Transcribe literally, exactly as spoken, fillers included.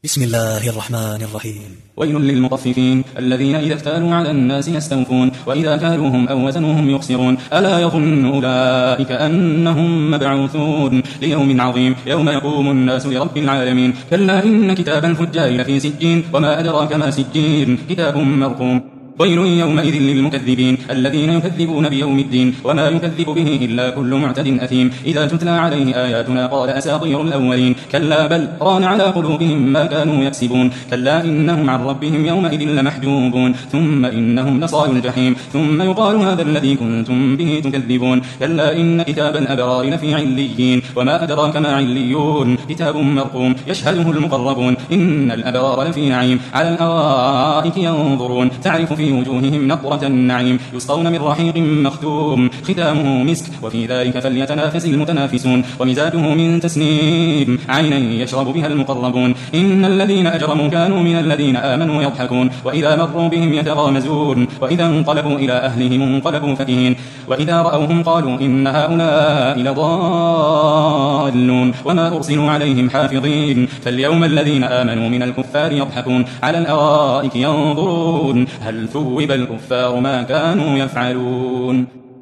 بسم الله الرحمن الرحيم. ويل للمطففين الذين إذا اكتالوا على الناس يستوفون وإذا كالوهم أو وزنوهم يخسرون ألا يظن أولئك أنهم مبعوثون ليوم عظيم يوم يقوم الناس لرب العالمين كلا إن كتاب الفجار لفي سجين وما أدراك ما سجين كتاب مرقوم ويل يومئذ للمكذبين الذين يكذبون بيوم الدين وما يكذب به إلا كل معتد أثيم إذا تتلى عليه آياتنا قال أساطير الأولين كلا بل ران على قلوبهم ما كانوا يكسبون كلا إنهم عن ربهم يومئذ لمحجوبون ثم إنهم لصال الجحيم ثم يقال هذا الذي كنتم به تكذبون كلا إن كتاب الأبرار لفي عليين وما أدراك ما عليون كتاب مرقوم يشهده المقربون إن الأبرار لفي نعيم على الأرائك ينظرون تعرف في وجوههم نضرة النعيم يسقون من رحيق مختوم ختامه مسك وفي ذلك فليتنافس المتنافسون ومزاجه من تسنيم عينا يشرب بها المقربون إن الذين أجرموا كانوا من الذين آمنوا يضحكون وإذا مروا بهم يتغامزون وإذا انقلبوا إلى أهلهم انقلبوا فكهين وإذا رأوهم قالوا إن هؤلاء لضالون وما أرسلوا عليهم حافظين فاليوم الذين آمنوا من الكفار يضحكون على الأرائك ينظرون هل ثوب الكفار ما كانوا يفعلون.